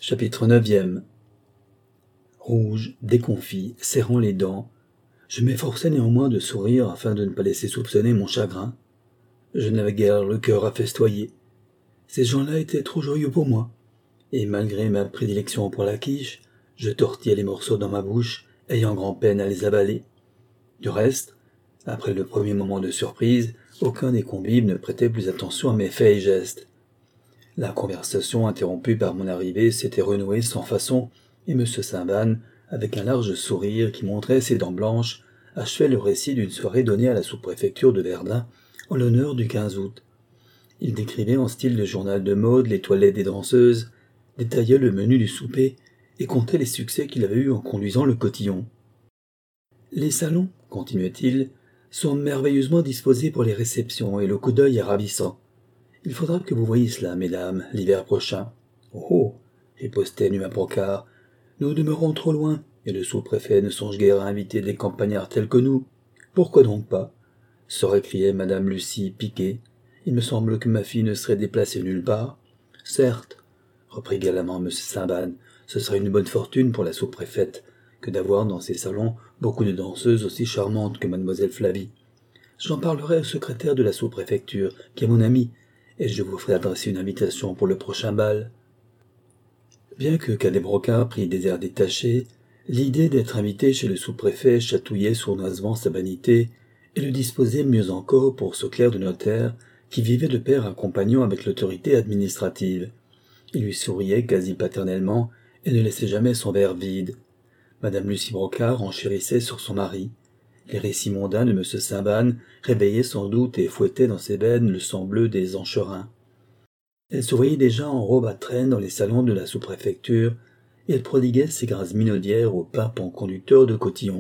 Chapitre 9. Rouge, déconfit, serrant les dents, je m'efforçais néanmoins de sourire afin de ne pas laisser soupçonner mon chagrin. Je n'avais guère le cœur à festoyer. Ces gens-là étaient trop joyeux pour moi, et malgré ma prédilection pour la quiche, je tortillais les morceaux dans ma bouche, ayant grand-peine à les avaler. Du reste, après le premier moment de surprise, aucun des convives ne prêtait plus attention à mes faits et gestes. La conversation interrompue par mon arrivée s'était renouée sans façon, et M. Saint-Van, avec un large sourire qui montrait ses dents blanches, achevait le récit d'une soirée donnée à la sous-préfecture de Verdun en l'honneur du 15 août. Il décrivait en style de journal de mode les toilettes des danseuses, détaillait le menu du souper et comptait les succès qu'il avait eus en conduisant le cotillon. « Les salons, continuait-il, sont merveilleusement disposés pour les réceptions et le coup d'œil est ravissant. Il faudra que vous voyiez cela, mesdames, l'hiver prochain. »« Oh !» ripostait Numa Brocard. « Nous demeurons trop loin, et le sous-préfet ne songe guère à inviter des campagnards tels que nous. Pourquoi donc pas ?» se récriait madame Lucie, piquée. « Il me semble que ma fille ne serait déplacée nulle part. »« Certes, » reprit galamment M. Saint-Van, « ce serait une bonne fortune pour la sous-préfète que d'avoir dans ses salons beaucoup de danseuses aussi charmantes que mademoiselle Flavie. J'en parlerai au secrétaire de la sous-préfecture, qui est mon ami, et je vous ferai adresser une invitation pour le prochain bal. » Bien que Cadet Brocard prît des airs détachés, l'idée d'être invité chez le sous-préfet chatouillait sournoisement sa vanité et le disposait mieux encore pour ce clerc de notaire qui vivait de pair à compagnon avec l'autorité administrative. Il lui souriait quasi paternellement et ne laissait jamais son verre vide. Madame Lucie Brocard enchérissait sur son mari. Les récits mondains de M. Saint-Van réveillaient sans doute et fouettaient dans ses veines le sang bleu des ancherins. Elle se voyait déjà en robe à traîne dans les salons de la sous-préfecture, et elle prodiguait ses grâces minaudières au pimpant conducteur de cotillon.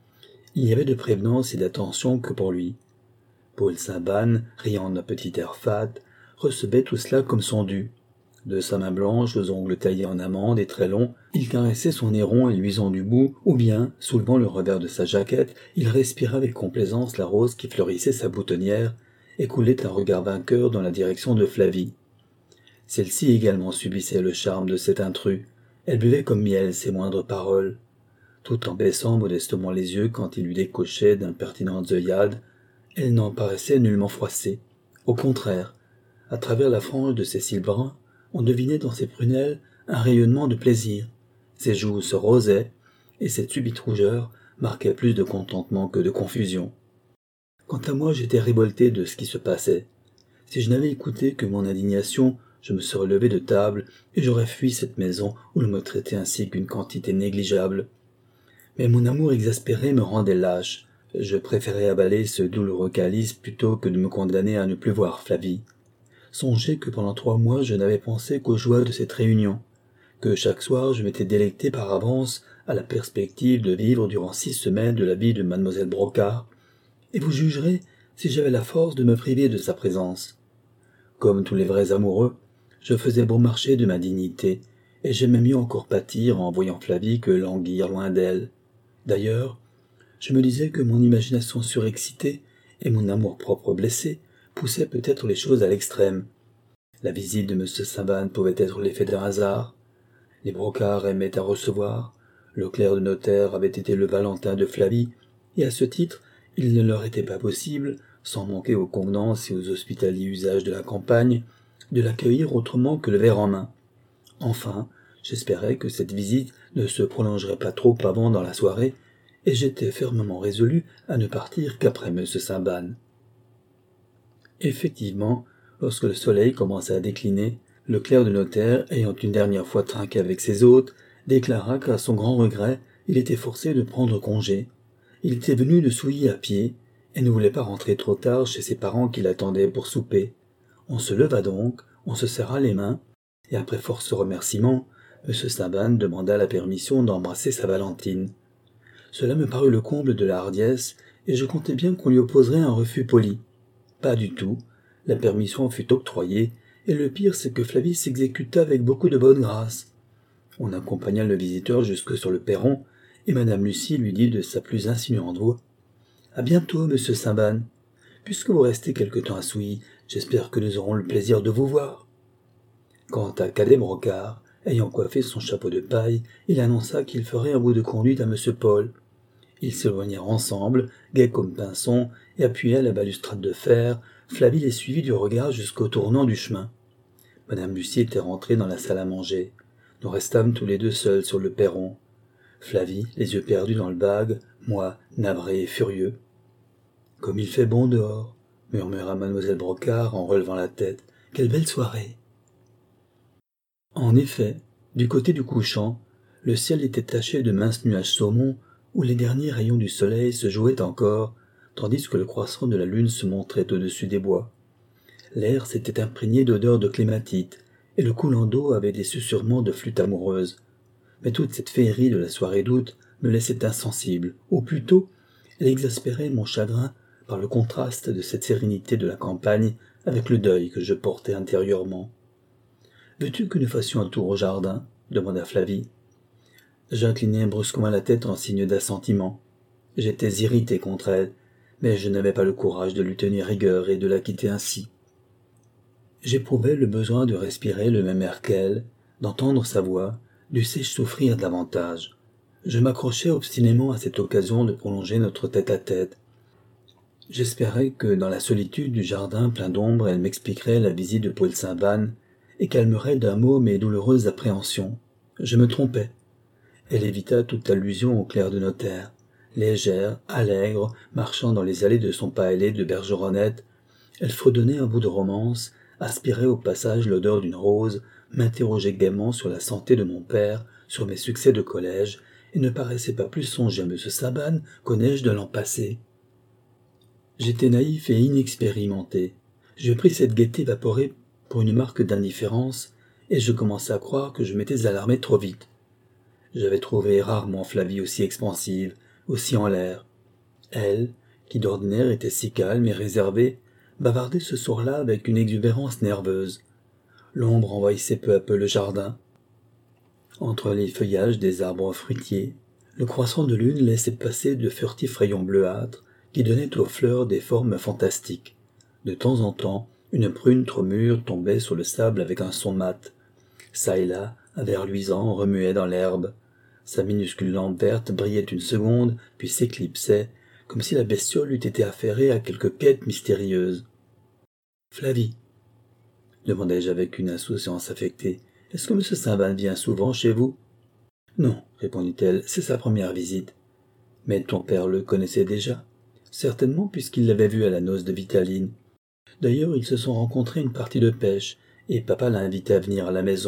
Il n'y avait de prévenance et d'attention que pour lui. Paul Saint-Van, riant d'un petit air fat, recevait tout cela comme son dû. De sa main blanche, aux ongles taillés en amande et très longs, il caressait son nez rond et luisant du bout, ou bien, soulevant le revers de sa jaquette, il respirait avec complaisance la rose qui fleurissait sa boutonnière et coulait un regard vainqueur dans la direction de Flavie. Celle-ci également subissait le charme de cet intrus. Elle buvait comme miel ses moindres paroles. Tout en baissant modestement les yeux quand il lui décochait d'impertinentes œillades, elle n'en paraissait nullement froissée. Au contraire, à travers la frange de ses cils bruns, on devinait dans ses prunelles un rayonnement de plaisir. Ses joues se rosaient, et cette subite rougeur marquait plus de contentement que de confusion. Quant à moi, j'étais révolté de ce qui se passait. Si je n'avais écouté que mon indignation, je me serais levé de table et j'aurais fui cette maison où l'on me traitait ainsi qu'une quantité négligeable. Mais mon amour exaspéré me rendait lâche. Je préférais avaler ce douloureux calice plutôt que de me condamner à ne plus voir Flavie. Songez que pendant 3 mois je n'avais pensé qu'aux joies de cette réunion, que chaque soir je m'étais délecté par avance à la perspective de vivre durant 6 semaines de la vie de mademoiselle Brocard, et vous jugerez si j'avais la force de me priver de sa présence. Comme tous les vrais amoureux, je faisais bon marché de ma dignité, et j'aimais mieux encore pâtir en voyant Flavie que languir loin d'elle. D'ailleurs, je me disais que mon imagination surexcitée et mon amour-propre blessé poussaient peut-être les choses à l'extrême. La visite de M. Saint-Van pouvait être l'effet d'un hasard. Les Brocard aimaient à recevoir, le clerc de notaire avait été le Valentin de Flavie, et à ce titre, il ne leur était pas possible, sans manquer aux convenances et aux hospitaliers usages de la campagne, de l'accueillir autrement que le verre en main. Enfin, j'espérais que cette visite ne se prolongerait pas trop avant dans la soirée, et j'étais fermement résolu à ne partir qu'après M. Saint-Van. Effectivement, lorsque le soleil commença à décliner, le clerc de notaire, ayant une dernière fois trinqué avec ses hôtes, déclara qu'à son grand regret, il était forcé de prendre congé. Il était venu de Souilly à pied, et ne voulait pas rentrer trop tard chez ses parents qui l'attendaient pour souper. On se leva donc, on se serra les mains, et après force remerciements, M. Saint-Van demanda la permission d'embrasser sa Valentine. Cela me parut le comble de la hardiesse, et je comptais bien qu'on lui opposerait un refus poli. Pas du tout, la permission fut octroyée, et le pire c'est que Flavie s'exécuta avec beaucoup de bonne grâce. On accompagna le visiteur jusque sur le perron, et madame Lucie lui dit de sa plus insinuante voix « À bientôt, monsieur Saint-Van. Puisque vous restez quelque temps à Souilly, j'espère que nous aurons le plaisir de vous voir. » Quant à Cadet Brocard, Ayant coiffé son chapeau de paille, il annonça qu'il ferait un bout de conduite à M. Paul. Ils s'éloignèrent ensemble, gais comme Pinson, et appuyés à la balustrade de fer, Flavie les suivit du regard jusqu'au tournant du chemin. Madame Lucie était rentrée dans la salle à manger. Nous restâmes tous les deux seuls sur le perron. Flavie, les yeux perdus dans le bague, moi, navré et furieux. « Comme il fait bon dehors !» murmura mademoiselle Brocard en relevant la tête. « Quelle belle soirée !» En effet, du côté du couchant, le ciel était taché de minces nuages saumon où les derniers rayons du soleil se jouaient encore, tandis que le croissant de la lune se montrait au-dessus des bois. L'air s'était imprégné d'odeurs de clématite, et le coulant d'eau avait des susurrements de flûte amoureuse. Mais toute cette féerie de la soirée d'août me laissait insensible, ou plutôt, elle exaspérait mon chagrin par le contraste de cette sérénité de la campagne avec le deuil que je portais intérieurement. « Veux-tu que nous fassions un tour au jardin ?» demanda Flavie. J'inclinai brusquement la tête en signe d'assentiment. J'étais irrité contre elle, mais je n'avais pas le courage de lui tenir rigueur et de la quitter ainsi. J'éprouvais le besoin de respirer le même air qu'elle, d'entendre sa voix, dussé-je souffrir davantage. Je m'accrochais obstinément à cette occasion de prolonger notre tête-à-tête. J'espérais que dans la solitude du jardin plein d'ombre elle m'expliquerait la visite de Paul Saint-Van et calmerait d'un mot mes douloureuses appréhensions. Je me trompais. Elle évita toute allusion au clerc de notaire. Légère, allègre, marchant dans les allées de son pas ailé de bergeronnette, elle fredonnait un bout de romance, aspirait au passage l'odeur d'une rose, m'interrogeait gaiement sur la santé de mon père, sur mes succès de collège, et ne paraissait pas plus songer à M. Saban qu'aux neiges de l'an passé. J'étais naïf et inexpérimenté. Je pris cette gaieté évaporée pour une marque d'indifférence, et je commençai à croire que je m'étais alarmé trop vite. J'avais trouvé rarement Flavie aussi expansive, aussi en l'air. Elle, qui d'ordinaire était si calme et réservée, bavardait ce soir-là avec une exubérance nerveuse. L'ombre envahissait peu à peu le jardin. Entre les feuillages des arbres fruitiers, le croissant de lune laissait passer de furtifs rayons bleuâtres qui donnaient aux fleurs des formes fantastiques. De temps en temps, une prune trop mûre tombait sur le sable avec un son mat. Ça et là, un ver luisant remuait dans l'herbe. Sa minuscule lampe verte brillait une seconde, puis s'éclipsait, comme si la bestiole eût été affairée à quelque quête mystérieuse. « Flavie » demandai-je avec une insouciance affectée. « Est-ce que M. Saint-Van vient souvent chez vous ?»« Non, répondit-elle, c'est sa première visite. »« Mais ton père le connaissait déjà ?»« Certainement, puisqu'il l'avait vu à la noce de Vitaline. D'ailleurs, ils se sont rencontrés une partie de pêche, et papa l'a invité à venir à la maison. »«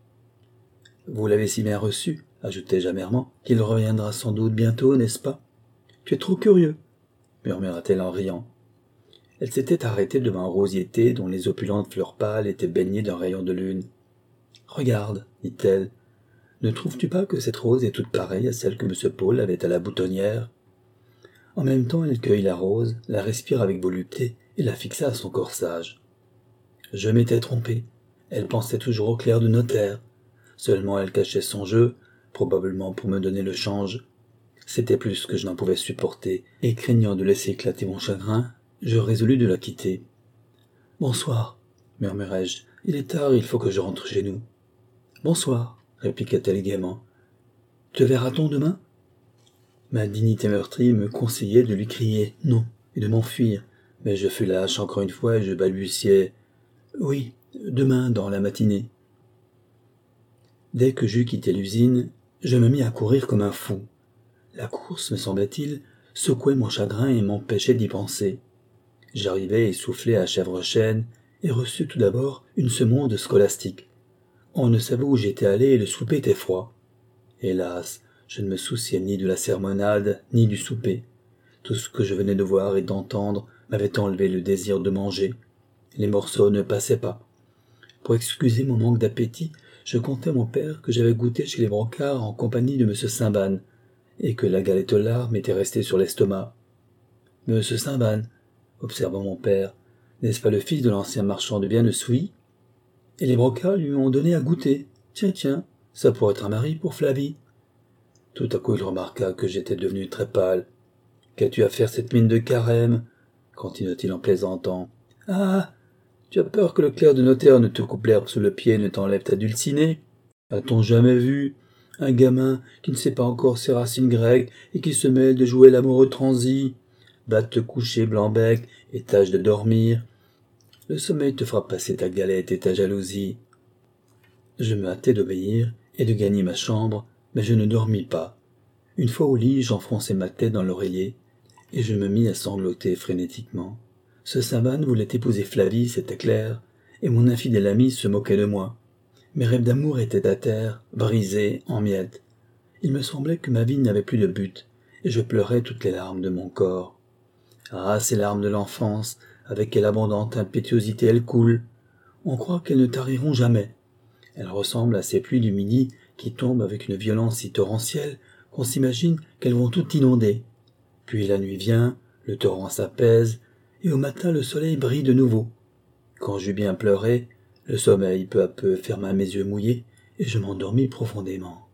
Vous l'avez si bien reçu, ajoutai-je amèrement, qu'il reviendra sans doute bientôt, n'est-ce pas ? » « Tu es trop curieux, murmura-t-elle en riant. Elle s'était arrêtée devant un rosier dont les opulentes fleurs pâles étaient baignées d'un rayon de lune. « Regarde, dit-elle, ne trouves-tu pas que cette rose est toute pareille à celle que M. Paul avait à la boutonnière ?» En même temps, elle cueille la rose, la respire avec volupté et la fixa à son corsage. Je m'étais trompé. Elle pensait toujours au clerc de notaire. Seulement elle cachait son jeu, probablement pour me donner le change. C'était plus que je n'en pouvais supporter, et craignant de laisser éclater mon chagrin, je résolus de la quitter. « Bonsoir, murmurai-je. Il est tard, il faut que je rentre chez nous. »« Bonsoir, répliqua-t-elle gaiement. Te verra-t-on demain ?» Ma dignité meurtrie me conseillait de lui crier « non » et de m'enfuir, mais je fus lâche encore une fois et je balbutiai « oui, demain dans la matinée. » Dès que j'eus quitté l'usine, je me mis à courir comme un fou. La course, me semblait-il, secouait mon chagrin et m'empêchait d'y penser. J'arrivai essoufflé à Chèvrechêne et reçus tout d'abord une semonde scolastique. On ne savait où j'étais allé et le souper était froid. Hélas, je ne me souciais ni de la sermonade ni du souper. Tout ce que je venais de voir et d'entendre m'avait enlevé le désir de manger. Les morceaux ne passaient pas. Pour excuser mon manque d'appétit, je contai à mon père que j'avais goûté chez les Brocard en compagnie de M. Saint-Van, et que la galette aux larmes était restée sur l'estomac. « Monsieur Saint-Van, observa mon père, n'est-ce pas le fils de l'ancien marchand de biens de Souilly ? Et les Brocard lui ont donné à goûter. Tiens, ça pourrait être un mari pour Flavie. » Tout à coup il remarqua que j'étais devenu très pâle. « Qu'as-tu à faire cette mine de carême ?» continua-t-il en plaisantant. « Ah, tu as peur que le clerc de notaire ne te coupe l'herbe sous le pied et ne t'enlève ta dulcinée ? A-t-on jamais vu un gamin qui ne sait pas encore ses racines grecques et qui se mêle de jouer l'amoureux transi? Va te coucher, blanc-bec, et tâche de dormir. Le sommeil te fera passer ta galette et ta jalousie. Je me hâtai d'obéir et de gagner ma chambre, mais je ne dormis pas. Une fois au lit, j'enfonçai ma tête dans l'oreiller, et je me mis à sangloter frénétiquement. Ce savane voulait épouser Flavie, c'était clair, et mon infidèle ami se moquait de moi. Mes rêves d'amour étaient à terre, brisés, en miettes. Il me semblait que ma vie n'avait plus de but, et je pleurais toutes les larmes de mon corps. Ah, ces larmes de l'enfance, avec quelle abondante impétuosité elles coulent. On croit qu'elles ne tariront jamais. Elles ressemblent à ces pluies du midi qui tombent avec une violence si torrentielle qu'on s'imagine qu'elles vont tout inonder. Puis la nuit vient, le torrent s'apaise, et au matin le soleil brille de nouveau. Quand j'eus bien pleuré, le sommeil peu à peu ferma mes yeux mouillés, et je m'endormis profondément.